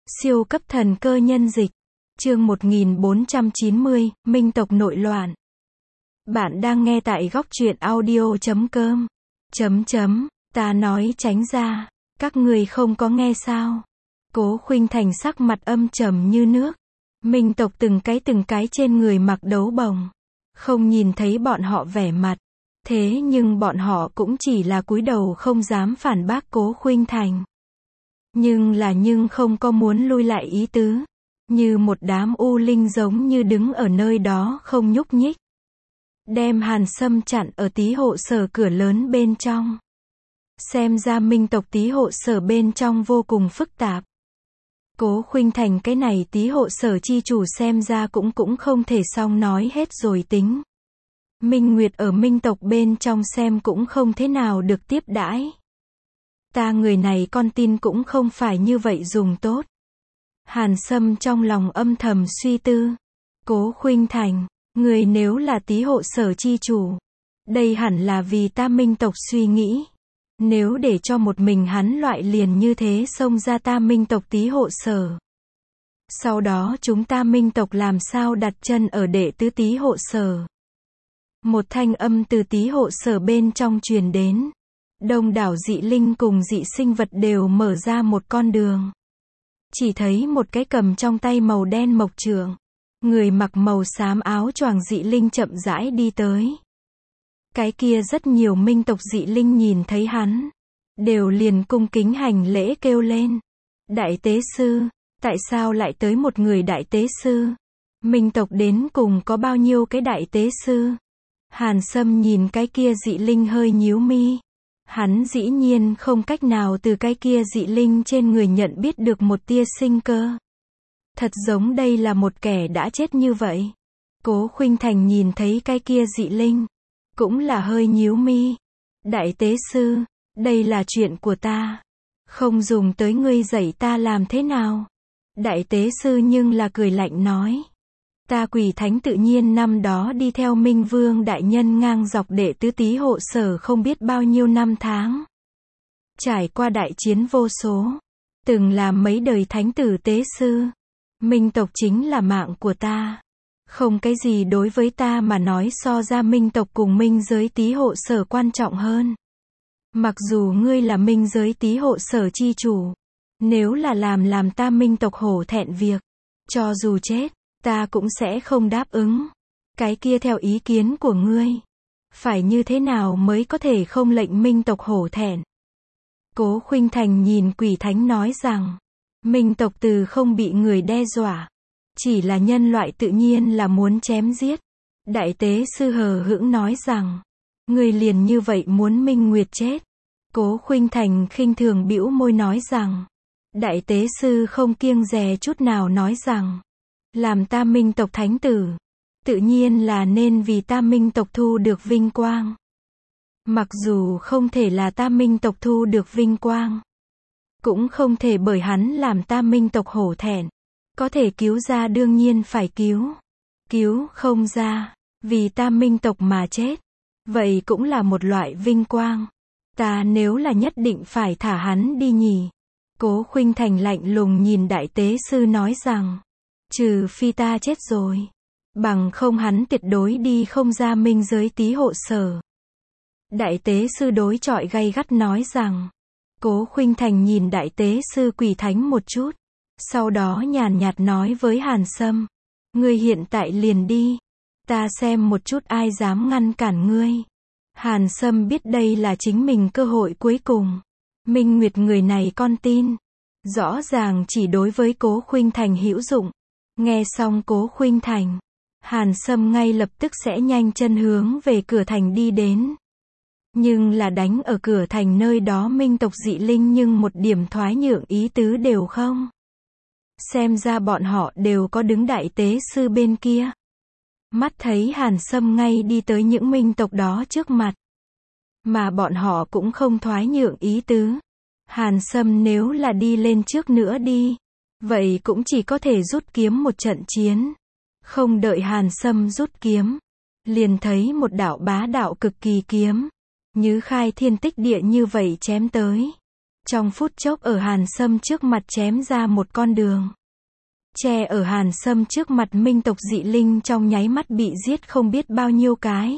Siêu cấp thần cơ nhân dịch. Chương 1490, Minh tộc nội loạn. Bạn đang nghe tại góc truyện audio.com. Ta nói tránh ra, các người không có nghe sao? Cố Khuynh Thành sắc mặt âm trầm như nước. Minh tộc từng cái trên người mặc đấu bồng. Không nhìn thấy bọn họ vẻ mặt. Thế nhưng bọn họ cũng chỉ là cúi đầu không dám phản bác Cố Khuynh Thành. Nhưng không có muốn lui lại ý tứ. Như một đám u linh giống như đứng ở nơi đó không nhúc nhích. Đem Hàn Sâm chặn ở Tý hộ sở cửa lớn bên trong. Xem ra Minh tộc Tý hộ sở bên trong vô cùng phức tạp. Cố Khuynh Thành cái này Tý hộ sở chi chủ xem ra cũng không thể xong nói hết rồi tính. Minh Nguyệt ở Minh tộc bên trong xem cũng không thế nào được tiếp đãi. Ta người này con tin cũng không phải như vậy dùng tốt. Hàn Sâm trong lòng âm thầm suy tư. Cố Khuynh Thành, người nếu là Tý hộ sở chi chủ, đây hẳn là vì ta Minh tộc suy nghĩ. Nếu để cho một mình hắn loại liền như thế xông ra ta Minh tộc Tý hộ sở. Sau đó chúng ta Minh tộc làm sao đặt chân ở đệ tứ Tý hộ sở. Một thanh âm từ Tý hộ sở bên trong truyền đến. Đông đảo dị linh cùng dị sinh vật đều mở ra một con đường. Chỉ thấy một cái cầm trong tay màu đen mộc trượng. Người mặc màu xám áo choàng dị linh chậm rãi đi tới. Cái kia rất nhiều Minh tộc dị linh nhìn thấy hắn. Đều liền cung kính hành lễ kêu lên. Đại tế sư, tại sao lại tới một người đại tế sư? Minh tộc đến cùng có bao nhiêu cái đại tế sư? Hàn Sâm nhìn cái kia dị linh hơi nhíu mi. Hắn dĩ nhiên không cách nào từ cái kia dị linh trên người nhận biết được một tia sinh cơ. Thật giống đây là một kẻ đã chết như vậy. Cố Khuynh Thành nhìn thấy cái kia dị linh. Cũng là hơi nhíu mi. Đại tế sư, đây là chuyện của ta. Không dùng tới ngươi dạy ta làm thế nào. Đại tế sư nhưng là cười lạnh nói. Ta Quỷ Thánh tự nhiên năm đó đi theo Minh Vương đại nhân ngang dọc đệ tứ Tý hộ sở không biết bao nhiêu năm tháng. Trải qua đại chiến vô số. Từng làm mấy đời thánh tử tế sư. Minh tộc chính là mạng của ta. Không cái gì đối với ta mà nói so ra Minh tộc cùng Minh giới Tý hộ sở quan trọng hơn. Mặc dù ngươi là Minh giới Tý hộ sở chi chủ. Nếu là làm ta Minh tộc hổ thẹn việc. Cho dù chết. Ta cũng sẽ không đáp ứng. Cái kia theo ý kiến của ngươi. Phải như thế nào mới có thể không lệnh Minh tộc hổ thẹn? Cố Khuynh Thành nhìn Quỷ Thánh nói rằng. Minh tộc từ không bị người đe dọa. Chỉ là nhân loại tự nhiên là muốn chém giết. Đại tế sư hờ hững nói rằng. Ngươi liền như vậy muốn Minh Nguyệt chết. Cố Khuynh Thành khinh thường bĩu môi nói rằng. Đại tế sư không kiêng dè chút nào nói rằng. Làm ta Minh tộc thánh tử. Tự nhiên là nên vì ta Minh tộc thu được vinh quang. Mặc dù không thể là ta Minh tộc thu được vinh quang. Cũng không thể bởi hắn làm ta Minh tộc hổ thẹn. Có thể cứu ra đương nhiên phải cứu. Cứu không ra. Vì ta Minh tộc mà chết. Vậy cũng là một loại vinh quang. Ta nếu là nhất định phải thả hắn đi nhỉ. Cố Khuynh Thành lạnh lùng nhìn đại tế sư nói rằng. Trừ phi ta chết rồi. Bằng không hắn tuyệt đối đi không ra Minh giới Tý hộ sở. Đại tế sư đối chọi gay gắt nói rằng. Cố Khuynh Thành nhìn đại tế sư Quỷ Thánh một chút. Sau đó nhàn nhạt nói với Hàn Sâm. Ngươi hiện tại liền đi. Ta xem một chút ai dám ngăn cản ngươi. Hàn Sâm biết đây là chính mình cơ hội cuối cùng. Minh Nguyệt người này con tin. Rõ ràng chỉ đối với Cố Khuynh Thành hữu dụng. Nghe xong Cố Khuynh Thành. Hàn Sâm ngay lập tức sẽ nhanh chân hướng về cửa thành đi đến. Nhưng là đánh ở cửa thành nơi đó Minh tộc dị linh nhưng một điểm thoái nhượng ý tứ đều không. Xem ra bọn họ đều có đứng đại tế sư bên kia. Mắt thấy Hàn Sâm ngay đi tới những Minh tộc đó trước mặt. Mà bọn họ cũng không thoái nhượng ý tứ. Hàn Sâm nếu là đi lên trước nữa đi. Vậy cũng chỉ có thể rút kiếm một trận chiến. Không đợi Hàn Sâm rút kiếm. Liền thấy một đạo bá đạo cực kỳ kiếm. Như khai thiên tích địa như vậy chém tới. Trong phút chốc ở Hàn Sâm trước mặt chém ra một con đường. Che ở Hàn Sâm trước mặt minh tộc dị linh trong nháy mắt bị giết không biết bao nhiêu cái.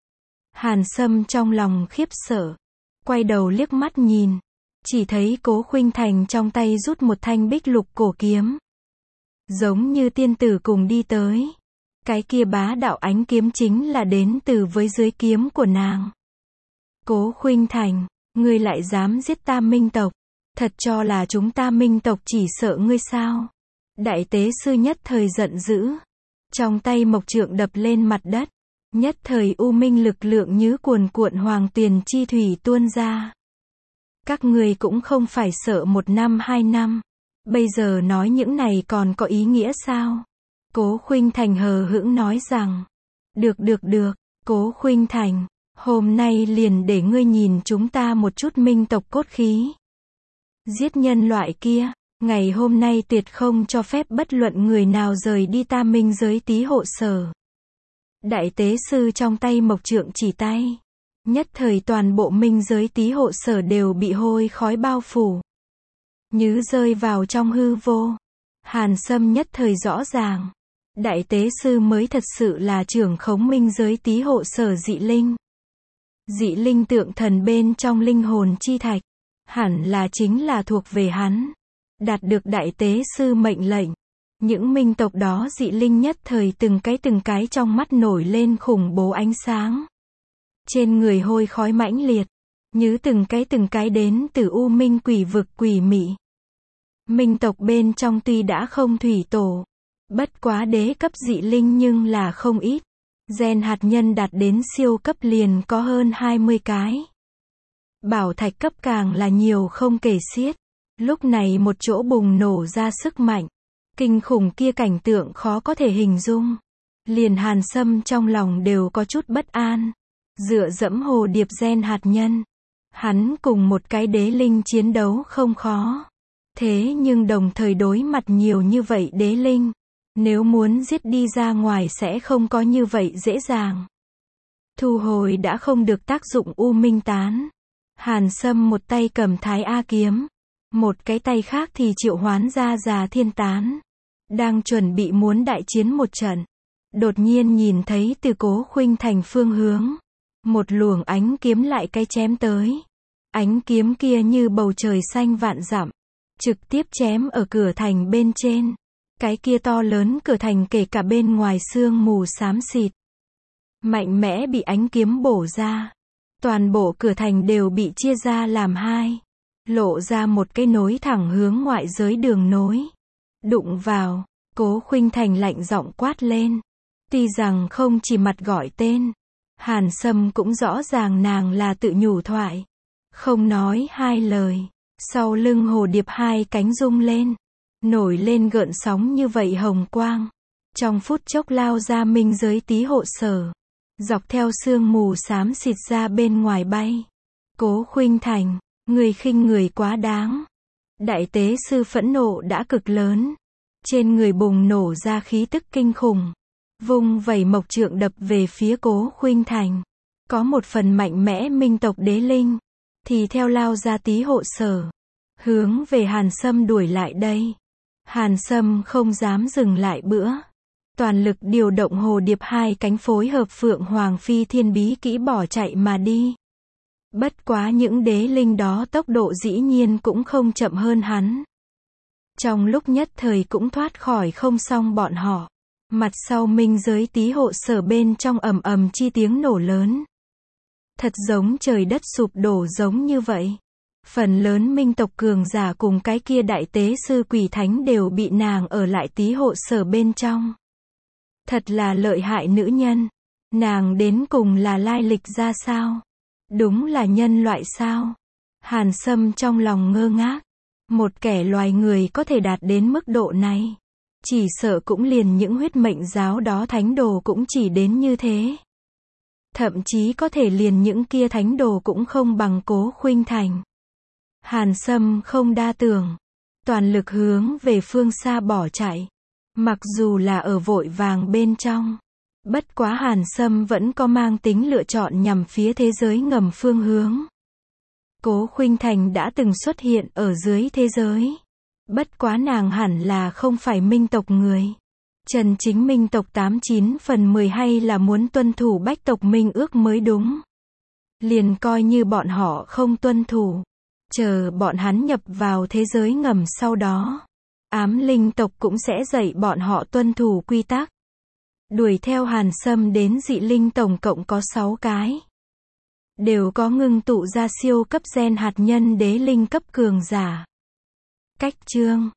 Hàn Sâm trong lòng khiếp sợ. Quay đầu liếc mắt nhìn. Chỉ thấy Cố Khuynh Thành trong tay rút một thanh bích lục cổ kiếm. Giống như tiên tử cùng đi tới. Cái kia bá đạo ánh kiếm chính là đến từ với dưới kiếm của nàng. Cố Khuynh Thành, ngươi lại dám giết ta minh tộc. Thật cho là chúng ta minh tộc chỉ sợ ngươi sao? Đại tế sư nhất thời giận dữ. Trong tay mộc trượng đập lên mặt đất. Nhất thời u minh lực lượng như cuồn cuộn hoàng tuyền chi thủy tuôn ra. Các ngươi cũng không phải sợ 1 năm 2 năm. Bây giờ nói những này còn có ý nghĩa sao? Cố Khuynh Thành hờ hững nói rằng. Được, Cố Khuynh Thành, hôm nay liền để ngươi nhìn chúng ta một chút minh tộc cốt khí. Giết nhân loại kia, ngày hôm nay tuyệt không cho phép bất luận người nào rời đi ta minh giới tí hộ sở. Đại tế sư trong tay mộc trượng chỉ tay. Nhất thời toàn bộ minh giới tí hộ sở đều bị hôi khói bao phủ. Như rơi vào trong hư vô. Hàn Sâm nhất thời rõ ràng. Đại tế sư mới thật sự là trưởng khống minh giới tí hộ sở dị linh. Dị linh tượng thần bên trong linh hồn chi thạch. Hẳn là chính là thuộc về hắn. Đạt được đại tế sư mệnh lệnh. Những minh tộc đó dị linh nhất thời từng cái trong mắt nổi lên khủng bố ánh sáng. Trên người hôi khói mãnh liệt. Như từng cái đến từ u minh quỷ vực quỷ mị. Minh tộc bên trong tuy đã không thủy tổ. Bất quá đế cấp dị linh nhưng là không ít. Gen hạt nhân đạt đến siêu cấp liền có hơn 20 cái. Bảo thạch cấp càng là nhiều không kể xiết. Lúc này một chỗ bùng nổ ra sức mạnh. Kinh khủng kia cảnh tượng khó có thể hình dung. Liền Hàn Sâm trong lòng đều có chút bất an. Dựa dẫm hồ điệp gen hạt nhân. Hắn cùng một cái đế linh chiến đấu không khó. Thế nhưng đồng thời đối mặt nhiều như vậy đế linh. Nếu muốn giết đi ra ngoài sẽ không có như vậy dễ dàng. Thu hồi đã không được tác dụng u minh tán. Hàn Sâm một tay cầm Thái A kiếm. Một cái tay khác thì triệu hoán ra Già Thiên Tán. Đang chuẩn bị muốn đại chiến một trận. Đột nhiên nhìn thấy từ Cố Khuynh Thành phương hướng. Một luồng ánh kiếm lại cái chém tới. Ánh kiếm kia như bầu trời xanh vạn dặm. Trực tiếp chém ở cửa thành bên trên. Cái kia to lớn cửa thành kể cả bên ngoài sương mù xám xịt. Mạnh mẽ bị ánh kiếm bổ ra. Toàn bộ cửa thành đều bị chia ra làm hai. Lộ ra một cái nối thẳng hướng ngoại giới đường nối. Đụng vào, Cố Khuynh Thành lạnh giọng quát lên. Tuy rằng không chỉ mặt gọi tên. Hàn Sâm cũng rõ ràng nàng là tự nhủ thoại. Không nói hai lời. Sau lưng hồ điệp hai cánh rung lên. Nổi lên gợn sóng như vậy hồng quang. Trong phút chốc lao ra minh giới tí hộ sở. Dọc theo sương mù xám xịt ra bên ngoài bay. Cố Khuynh Thành, người khinh người quá đáng. Đại tế sư phẫn nộ đã cực lớn. Trên người bùng nổ ra khí tức kinh khủng. Vung vẩy mộc trượng đập về phía Cố Khuynh Thành. Có một phần mạnh mẽ minh tộc đế linh. Thì theo lao ra tí hộ sở. Hướng về Hàn Sâm đuổi lại đây. Hàn Sâm không dám dừng lại bữa. Toàn lực điều động hồ điệp hai cánh phối hợp Phượng Hoàng Phi Thiên bí kỹ bỏ chạy mà đi. Bất quá những đế linh đó tốc độ dĩ nhiên cũng không chậm hơn hắn. Trong lúc nhất thời cũng thoát khỏi không xong bọn họ. Mặt sau minh giới tí hộ sở bên trong ầm ầm chi tiếng nổ lớn. Thật giống trời đất sụp đổ giống như vậy. Phần lớn minh tộc cường giả cùng cái kia đại tế sư quỷ thánh đều bị nàng ở lại tí hộ sở bên trong. Thật là lợi hại nữ nhân. Nàng đến cùng là lai lịch ra sao? Đúng là nhân loại sao? Hàn Sâm trong lòng ngơ ngác. Một kẻ loài người có thể đạt đến mức độ này. Chỉ sợ cũng liền những huyết mệnh giáo đó thánh đồ cũng chỉ đến như thế. Thậm chí có thể liền những kia thánh đồ cũng không bằng Cố Khuynh Thành. Hàn Sâm không đa tưởng. Toàn lực hướng về phương xa bỏ chạy. Mặc dù là ở vội vàng bên trong. Bất quá Hàn Sâm vẫn có mang tính lựa chọn nhằm phía thế giới ngầm phương hướng. Cố Khuynh Thành đã từng xuất hiện ở dưới thế giới. Bất quá nàng hẳn là không phải minh tộc người. Chân chính minh tộc 89/10 hay là muốn tuân thủ bách tộc minh ước mới đúng. Liền coi như bọn họ không tuân thủ. Chờ bọn hắn nhập vào thế giới ngầm sau đó. Ám linh tộc cũng sẽ dạy bọn họ tuân thủ quy tắc. Đuổi theo Hàn Sâm đến dị linh tổng cộng có 6 cái. Đều có ngưng tụ ra siêu cấp gen hạt nhân đế linh cấp cường giả. Cách chương